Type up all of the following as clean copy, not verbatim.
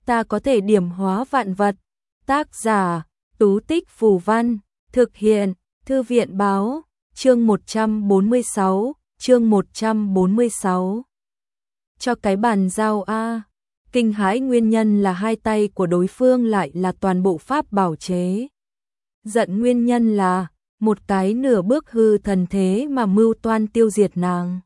ta có thể điểm hóa vạn vật. Tác giả, Tú Tích Phù Văn, thực hiện, Thư viện Báo, chương 146. Cho cái bàn giao a. Kinh hãi nguyên nhân là hai tay của đối phương lại là toàn bộ pháp bảo chế. Giận nguyên nhân là một cái nửa bước hư thần thế mà mưu toan tiêu diệt nàng.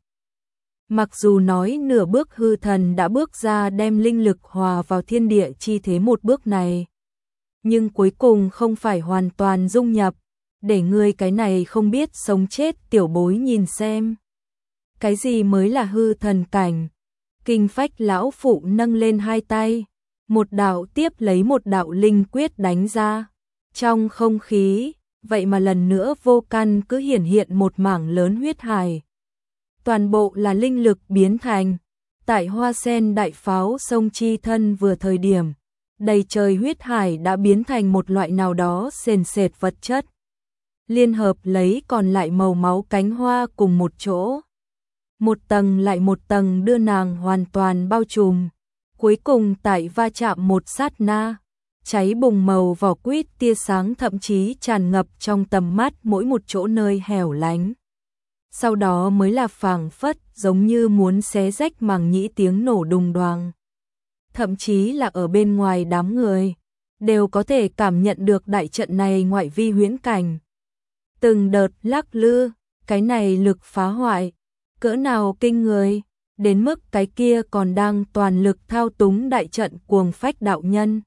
Mặc dù nói nửa bước hư thần đã bước ra đem linh lực hòa vào thiên địa chi thế một bước này, nhưng cuối cùng không phải hoàn toàn dung nhập, để ngươi cái này không biết sống chết tiểu bối nhìn xem. Cái gì mới là hư thần cảnh? Kinh Phách lão phụ nâng lên hai tay, một đạo tiếp lấy một đạo linh quyết đánh ra. Trong không khí, vậy mà lần nữa vô căn cứ hiển hiện một mảng lớn huyết hải. Toàn bộ là linh lực biến thành. Tại Hoa Sen đại pháo sông chi thân vừa thời điểm, đầy trời huyết hải đã biến thành một loại nào đó sền sệt vật chất. Liên hợp lấy còn lại màu máu cánh hoa cùng một chỗ. Một tầng lại một tầng đưa nàng hoàn toàn bao trùm. Cuối cùng tại va chạm một sát na, cháy bùng màu vỏ quýt tia sáng thậm chí tràn ngập trong tầm mắt mỗi một chỗ nơi hẻo lánh. Sau đó mới là phảng phất giống như muốn xé rách màng nhĩ tiếng nổ đùng đoàng. Thậm chí là ở bên ngoài đám người, đều có thể cảm nhận được đại trận này ngoại vi huyễn cảnh. Từng đợt lắc lư, cái này lực phá hoại, cỡ nào kinh người, đến mức cái kia còn đang toàn lực thao túng đại trận Cuồng Phách đạo nhân.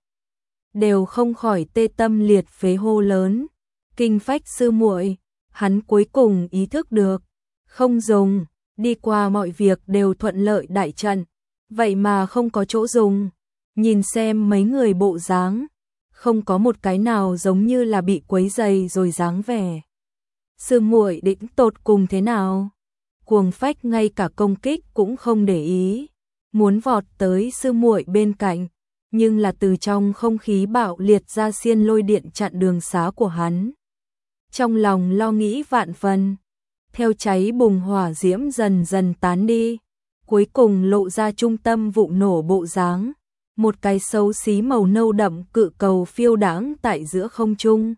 Đều không khỏi tê tâm liệt phế hô lớn. Kinh Phách sư muội, hắn cuối cùng ý thức được, không dùng, đi qua mọi việc đều thuận lợi đại trận, vậy mà không có chỗ dùng. Nhìn xem mấy người bộ dáng, không có một cái nào giống như là bị quấy rầy rồi dáng vẻ. Sư muội định tột cùng thế nào? Cuồng Phách ngay cả công kích cũng không để ý, muốn vọt tới sư muội bên cạnh, nhưng là từ trong không khí bạo liệt ra xiên lôi điện chặn đường xá của hắn. Trong lòng lo nghĩ vạn phần, theo cháy bùng hỏa diễm dần dần tán đi, cuối cùng lộ ra trung tâm vụ nổ bộ dáng, một cái xấu xí màu nâu đậm cự cầu phiêu đãng tại giữa không trung.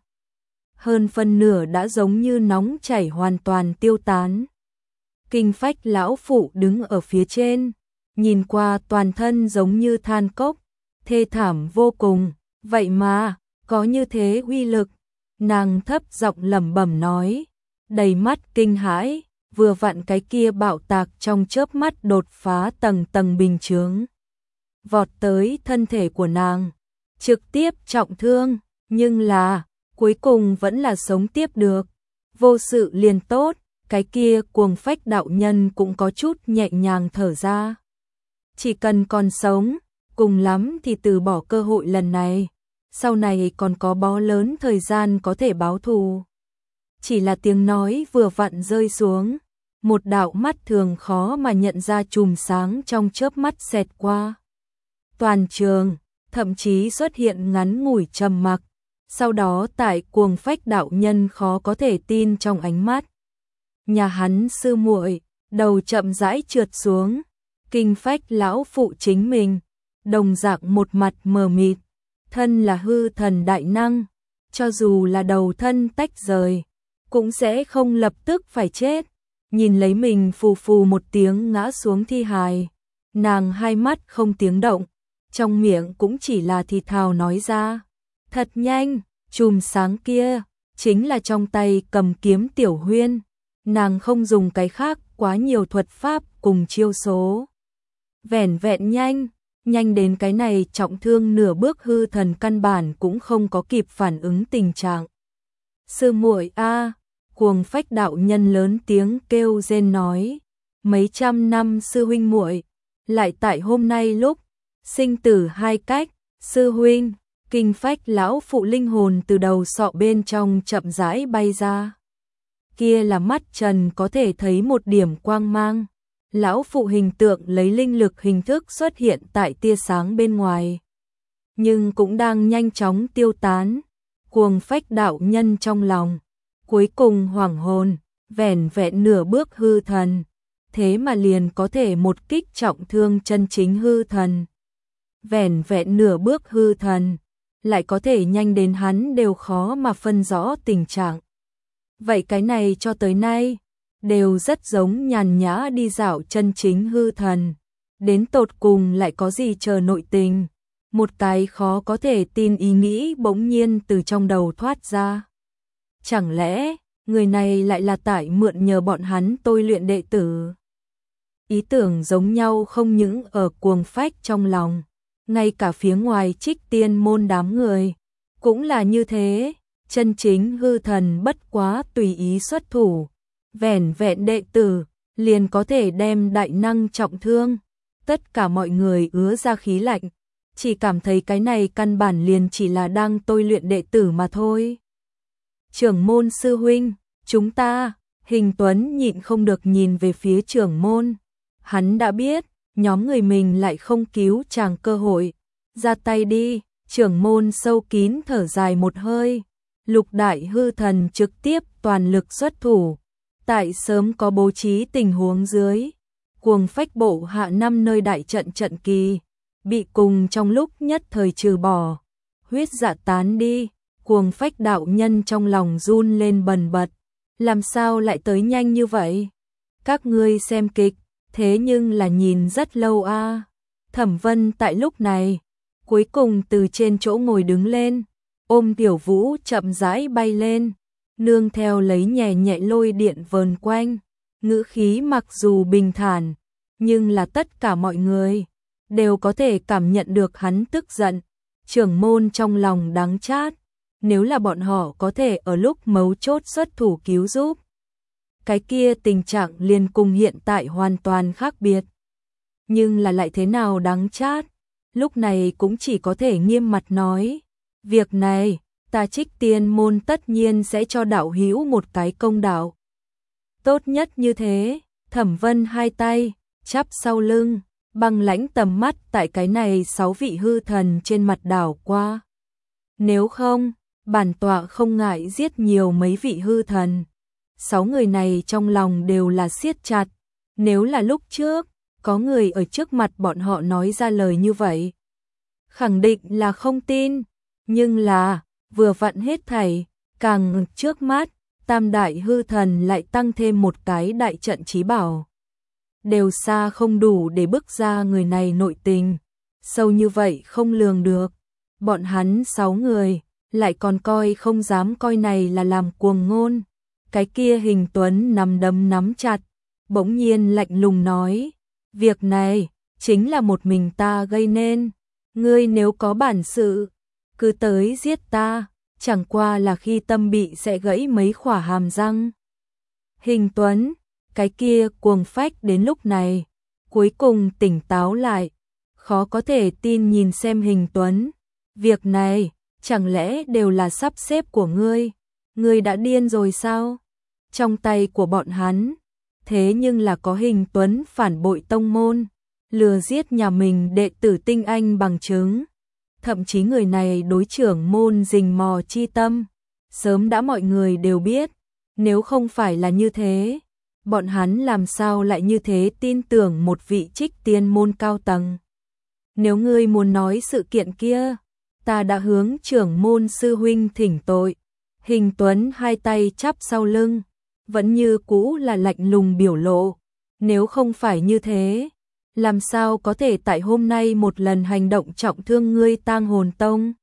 Hơn phân nửa đã giống như nóng chảy hoàn toàn tiêu tán. Kinh Phách lão phụ đứng ở phía trên, nhìn qua toàn thân giống như than cốc, thê thảm vô cùng, vậy mà, có như thế uy lực. Nàng thấp giọng lẩm bẩm nói, đầy mắt kinh hãi, vừa vặn cái kia bạo tạc trong chớp mắt đột phá tầng tầng bình chướng. Vọt tới thân thể của nàng, trực tiếp trọng thương, nhưng là, cuối cùng vẫn là sống tiếp được. Vô sự liền tốt, cái kia Cuồng Phách đạo nhân cũng có chút nhẹ nhàng thở ra. Chỉ cần còn sống, cùng lắm thì từ bỏ cơ hội lần này, sau này còn có bó lớn thời gian có thể báo thù. Chỉ là tiếng nói vừa vặn rơi xuống, một đạo mắt thường khó mà nhận ra chùm sáng trong chớp mắt xẹt qua. Toàn trường, thậm chí xuất hiện ngắn ngủi trầm mặc, sau đó tại Cuồng Phách đạo nhân khó có thể tin trong ánh mắt. Nhà hắn sư muội, đầu chậm rãi trượt xuống, Kinh Phách lão phụ chính mình, đồng dạng một mặt mờ mịt, thân là hư thần đại năng, cho dù là đầu thân tách rời, cũng sẽ không lập tức phải chết. Nhìn lấy mình phù phù một tiếng ngã xuống thi hài, nàng hai mắt không tiếng động, trong miệng cũng chỉ là thì thào nói ra, thật nhanh, chùm sáng kia, chính là trong tay cầm kiếm Tiểu Huyên, nàng không dùng cái khác quá nhiều thuật pháp cùng chiêu số. Vẻn vẹn nhanh đến cái này trọng thương nửa bước hư thần căn bản cũng không có kịp phản ứng tình trạng. Sư muội a, Cuồng Phách đạo nhân lớn tiếng kêu rên nói, mấy trăm năm sư huynh muội, lại tại hôm nay lúc sinh tử hai cách, sư huynh. Kinh Phách lão phụ linh hồn từ đầu sọ bên trong chậm rãi bay ra. Kia là mắt trần có thể thấy một điểm quang mang. Lão phụ hình tượng lấy linh lực hình thức xuất hiện tại tia sáng bên ngoài, nhưng cũng đang nhanh chóng tiêu tán. Cuồng Phách đạo nhân trong lòng cuối cùng hoảng hồn, vẻn vẹn nửa bước hư thần, thế mà liền có thể một kích trọng thương chân chính hư thần. vẻn vẹn nửa bước hư thần, lại có thể nhanh đến hắn đều khó mà phân rõ tình trạng. Vậy cái này cho tới nay, đều rất giống nhàn nhã đi dạo chân chính hư thần. Đến tột cùng lại có gì chờ nội tình, một cái khó có thể tin ý nghĩ bỗng nhiên từ trong đầu thoát ra. Chẳng lẽ, người này lại là tại mượn nhờ bọn hắn tôi luyện đệ tử? Ý tưởng giống nhau không những ở Cuồng Phách trong lòng, ngay cả phía ngoài Trích Tiên môn đám người, cũng là như thế, chân chính hư thần bất quá tùy ý xuất thủ, vẻn vẹn đệ tử, liền có thể đem đại năng trọng thương. Tất cả mọi người ứa ra khí lạnh, chỉ cảm thấy cái này căn bản liền chỉ là đang tôi luyện đệ tử mà thôi. Trưởng môn sư huynh, chúng ta, Hình Tuấn nhịn không được nhìn về phía trưởng môn. Hắn đã biết, nhóm người mình lại không cứu chàng cơ hội. Ra tay đi, trưởng môn sâu kín thở dài một hơi. Lục đại hư thần trực tiếp toàn lực xuất thủ. Tại sớm có bố trí tình huống dưới. Cuồng Phách bộ hạ 5 nơi đại trận trận kỳ. Bị cùng trong lúc nhất thời trừ bỏ. Huyết dạ tán đi. Cuồng Phách đạo nhân trong lòng run lên bần bật. Làm sao lại tới nhanh như vậy? Các ngươi xem kịch, thế nhưng là nhìn rất lâu a. Thẩm Vân tại lúc này, cuối cùng từ trên chỗ ngồi đứng lên, ôm Tiểu Vũ chậm rãi bay lên, nương theo lấy nhẹ nhẹ lôi điện vờn quanh, ngữ khí mặc dù bình thản, nhưng là tất cả mọi người đều có thể cảm nhận được hắn tức giận. Trưởng môn trong lòng đắng chát, nếu là bọn họ có thể ở lúc mấu chốt xuất thủ cứu giúp, cái kia tình trạng liền cùng hiện tại hoàn toàn khác biệt. Nhưng là lại thế nào đắng chát, lúc này cũng chỉ có thể nghiêm mặt nói, việc này, ta Trích Tiên môn tất nhiên sẽ cho đạo hữu một cái công đạo. Tốt nhất như thế. Thẩm Vân hai tay chắp sau lưng, băng lãnh tầm mắt tại cái này 6 vị hư thần trên mặt đảo qua. Nếu không, bản tọa không ngại giết nhiều mấy vị hư thần. 6 người này trong lòng đều là siết chặt. Nếu là lúc trước, có người ở trước mặt bọn họ nói ra lời như vậy, khẳng định là không tin. Nhưng là, vừa vặn hết thảy, càng trước mắt, tam đại hư thần lại tăng thêm một cái đại trận chí bảo. Đều xa không đủ để bức ra người này nội tình. Sâu như vậy không lường được. Bọn hắn 6 người, lại còn coi không dám coi này là làm cuồng ngôn. Cái kia Hình Tuấn nắm đấm nắm chặt, bỗng nhiên lạnh lùng nói, việc này, chính là một mình ta gây nên. Ngươi nếu có bản sự, cứ tới giết ta, chẳng qua là khi tâm bị sẽ gãy mấy khỏa hàm răng. Hình Tuấn, cái kia Cuồng Phách đến lúc này, cuối cùng tỉnh táo lại, khó có thể tin nhìn xem Hình Tuấn. Việc này, chẳng lẽ đều là sắp xếp của ngươi? Ngươi đã điên rồi sao? Trong tay của bọn hắn, thế nhưng là có Hình Tuấn phản bội tông môn, lừa giết nhà mình đệ tử tinh anh bằng chứng. Thậm chí người này đối trưởng môn rình mò chi tâm, sớm đã mọi người đều biết. Nếu không phải là như thế, bọn hắn làm sao lại như thế tin tưởng một vị Trích Tiên môn cao tầng? Nếu ngươi muốn nói sự kiện kia, ta đã hướng trưởng môn sư huynh thỉnh tội. Hình Tuấn hai tay chắp sau lưng, vẫn như cũ là lạnh lùng biểu lộ. Nếu không phải như thế, làm sao có thể tại hôm nay một lần hành động trọng thương ngươi Tang Hồn Tông?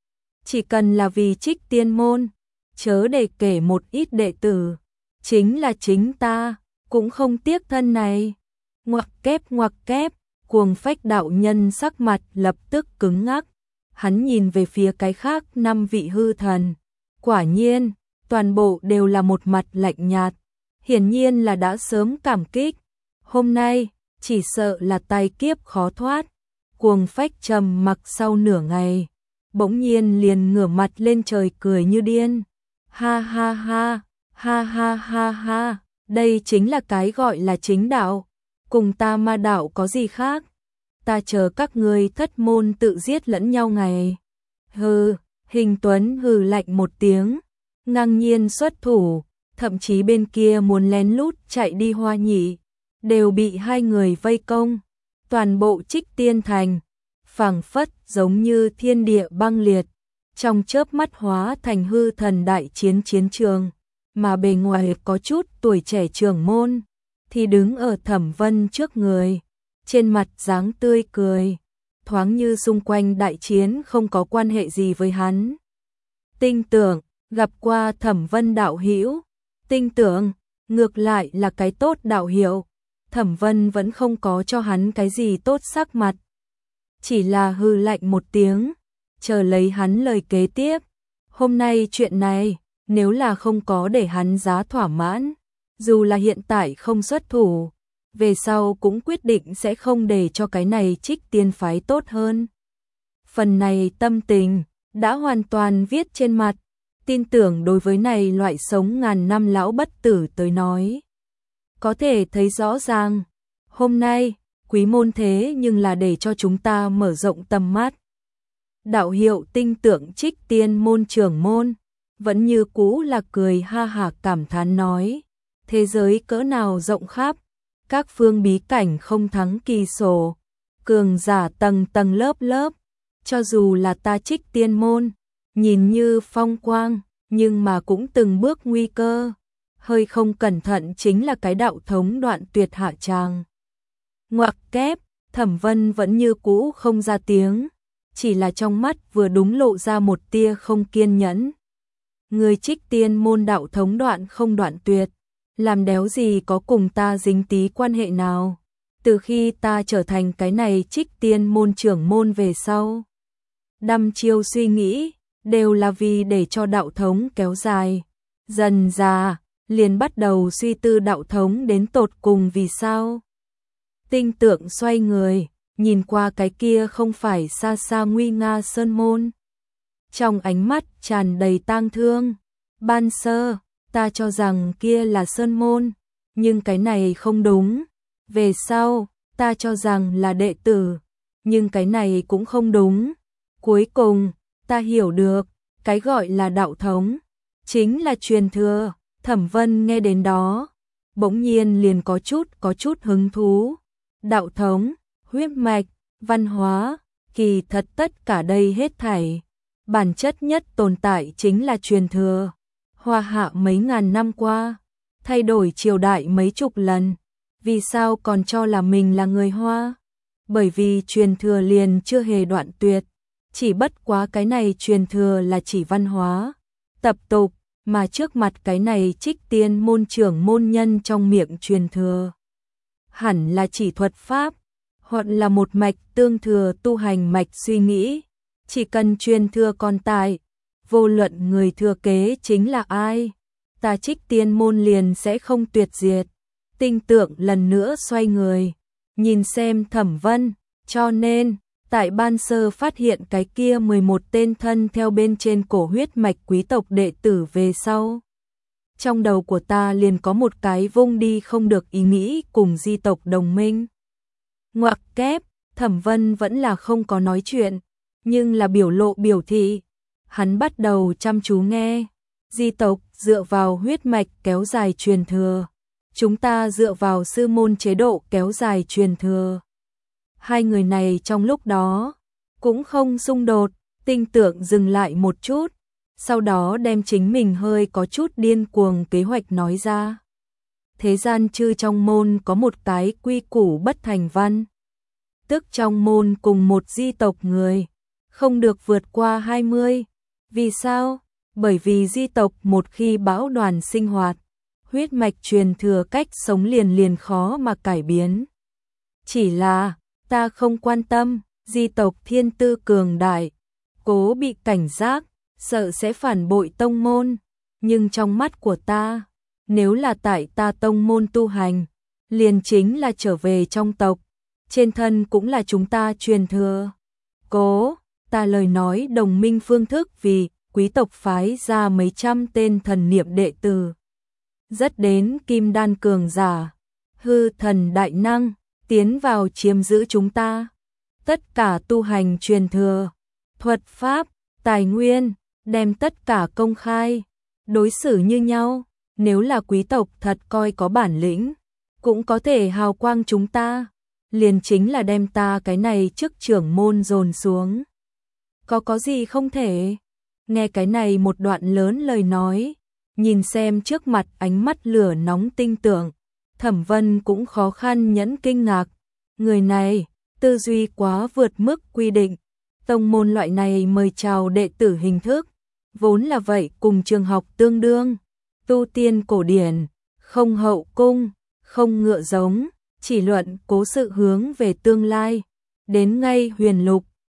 Chỉ cần là vì Trích Tiên môn, chớ để kể một ít đệ tử, chính là chính ta, cũng không tiếc thân này. Ngoặc kép, Cuồng Phách đạo nhân sắc mặt lập tức cứng ngắc. Hắn nhìn về phía cái khác 5 vị hư thần. Quả nhiên, toàn bộ đều là một mặt lạnh nhạt. Hiển nhiên là đã sớm cảm kích. Hôm nay, chỉ sợ là tai kiếp khó thoát. Cuồng Phách trầm mặc sau nửa ngày, bỗng nhiên liền ngửa mặt lên trời cười như điên. Ha ha ha, ha ha ha ha, đây chính là cái gọi là chính đạo. Cùng ta ma đạo có gì khác? Ta chờ các ngươi thất môn tự giết lẫn nhau ngày. Hừ, Hình Tuấn hừ lạnh một tiếng, ngang nhiên xuất thủ, thậm chí bên kia muốn lén lút chạy đi Hoa Nhị, đều bị hai người vây công. Toàn bộ Trích Tiên thành, phảng phất giống như thiên địa băng liệt, trong chớp mắt hóa thành hư thần đại chiến chiến trường, mà bề ngoài có chút tuổi trẻ trưởng môn, thì đứng ở Thẩm Vân trước người, trên mặt dáng tươi cười, thoáng như xung quanh đại chiến không có quan hệ gì với hắn. Tinh tưởng, gặp qua Thẩm Vân đạo hữu, tinh tưởng, ngược lại là cái tốt đạo hiệu. Thẩm Vân vẫn không có cho hắn cái gì tốt sắc mặt, chỉ là hừ lạnh một tiếng, chờ lấy hắn lời kế tiếp. Hôm nay chuyện này, nếu là không có để hắn giá thỏa mãn, dù là hiện tại không xuất thủ, về sau cũng quyết định sẽ không để cho cái này Trích Tiên phái tốt hơn. Phần này tâm tình đã hoàn toàn viết trên mặt, tin tưởng đối với này loại sống ngàn năm lão bất tử tới nói, có thể thấy rõ ràng, hôm nay, quý môn thế nhưng là để cho chúng ta mở rộng tầm mắt. Đạo hiệu tinh tưởng Trích Tiên môn trưởng môn, vẫn như cũ là cười ha hả cảm thán nói, thế giới cỡ nào rộng khắp, các phương bí cảnh không thắng kỳ sổ, cường giả tầng tầng lớp lớp, cho dù là ta Trích Tiên môn, nhìn như phong quang, nhưng mà cũng từng bước nguy cơ, hơi không cẩn thận chính là cái đạo thống đoạn tuyệt hạ tràng. Ngoặc kép, Thẩm Vân vẫn như cũ không ra tiếng, chỉ là trong mắt vừa đúng lộ ra một tia không kiên nhẫn. Người Trích Tiên môn đạo thống đoạn không đoạn tuyệt, làm đéo gì có cùng ta dính tí quan hệ nào, từ khi ta trở thành cái này Trích Tiên môn trưởng môn về sau. Đăm chiêu suy nghĩ, đều là vì để cho đạo thống kéo dài. Dần già, liền bắt đầu suy tư đạo thống đến tột cùng vì sao. Tinh tượng xoay người, nhìn qua cái kia không phải xa xa nguy nga sơn môn. Trong ánh mắt tràn đầy tang thương, ban sơ, ta cho rằng kia là sơn môn, nhưng cái này không đúng. Về sau, ta cho rằng là đệ tử, nhưng cái này cũng không đúng. Cuối cùng, ta hiểu được, cái gọi là đạo thống, chính là truyền thừa. Thẩm Vân nghe đến đó, bỗng nhiên liền có chút hứng thú. Đạo thống, huyết mạch, văn hóa, kỳ thật tất cả đây hết thảy, bản chất nhất tồn tại chính là truyền thừa. Hoa Hạ mấy ngàn năm qua, thay đổi triều đại mấy chục lần, vì sao còn cho là mình là người Hoa? Bởi vì truyền thừa liền chưa hề đoạn tuyệt, chỉ bất quá cái này truyền thừa là chỉ văn hóa, tập tục, mà trước mặt cái này Trích Tiên môn trưởng môn nhân trong miệng truyền thừa, hẳn là chỉ thuật pháp, hoặc là một mạch tương thừa tu hành mạch suy nghĩ, chỉ cần truyền thừa còn tại, vô luận người thừa kế chính là ai, ta Trích Tiên môn liền sẽ không tuyệt diệt. Tinh tượng lần nữa xoay người, nhìn xem Thẩm Vân, cho nên, tại ban sơ phát hiện cái kia 11 tên thân theo bên trên cổ huyết mạch quý tộc đệ tử về sau. Trong đầu của ta liền có một cái vung đi không được ý nghĩ cùng di tộc đồng minh. Ngoặc kép, Thẩm Vân vẫn là không có nói chuyện, nhưng là biểu lộ biểu thị. Hắn bắt đầu chăm chú nghe, di tộc dựa vào huyết mạch kéo dài truyền thừa. Chúng ta dựa vào sư môn chế độ kéo dài truyền thừa. Hai người này trong lúc đó cũng không xung đột, tinh tượng dừng lại một chút, sau đó đem chính mình hơi có chút điên cuồng kế hoạch nói ra. Thế gian chư trong môn có một cái quy củ bất thành văn, tức trong môn cùng một di tộc người không được vượt qua 20. Vì sao? Bởi vì di tộc một khi bão đoàn sinh hoạt, huyết mạch truyền thừa cách sống liền khó mà cải biến. Chỉ là, ta không quan tâm, di tộc thiên tư cường đại, cố bị cảnh giác, sợ sẽ phản bội tông môn. Nhưng trong mắt của ta, nếu là tại ta tông môn tu hành, liền chính là trở về trong tộc, trên thân cũng là chúng ta truyền thừa. Cố, ta lời nói đồng minh phương thức vì quý tộc phái ra mấy trăm tên thần niệm đệ tử. Rất đến kim đan cường giả, hư thần đại năng, tiến vào chiếm giữ chúng ta. Tất cả tu hành truyền thừa, thuật pháp, tài nguyên, đem tất cả công khai, đối xử như nhau. Nếu là quý tộc thật coi có bản lĩnh, cũng có thể hào quang chúng ta. liền chính là đem ta cái này chức trưởng môn dồn xuống. Có gì không thể? Nghe cái này một đoạn lớn lời nói, nhìn xem trước mặt ánh mắt lửa nóng tinh tưởng, Thẩm Vân cũng khó khăn nhẫn kinh ngạc. Người này, tư duy quá vượt mức quy định. Tông môn loại này mời chào đệ tử hình thức, vốn là vậy cùng trường học tương đương. Tu tiên cổ điển, không hậu cung, không ngựa giống, chỉ luận cố sự hướng về tương lai. Đến ngay huyền lục,